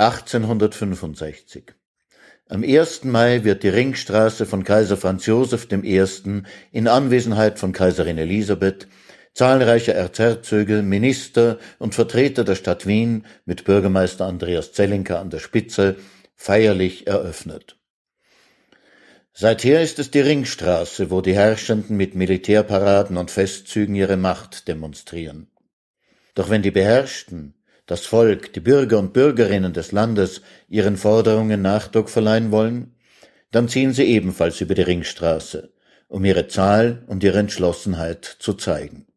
1865. Am 1. Mai wird die Ringstraße von Kaiser Franz Joseph I. in Anwesenheit von Kaiserin Elisabeth, zahlreicher Erzherzöge, Minister und Vertreter der Stadt Wien mit Bürgermeister Andreas Zellinker an der Spitze feierlich eröffnet. Seither ist es die Ringstraße, wo die Herrschenden mit Militärparaden und Festzügen ihre Macht demonstrieren. Doch wenn die Beherrschten, das Volk, die Bürger und Bürgerinnen des Landes ihren Forderungen Nachdruck verleihen wollen, dann ziehen sie ebenfalls über die Ringstraße, um ihre Zahl und ihre Entschlossenheit zu zeigen.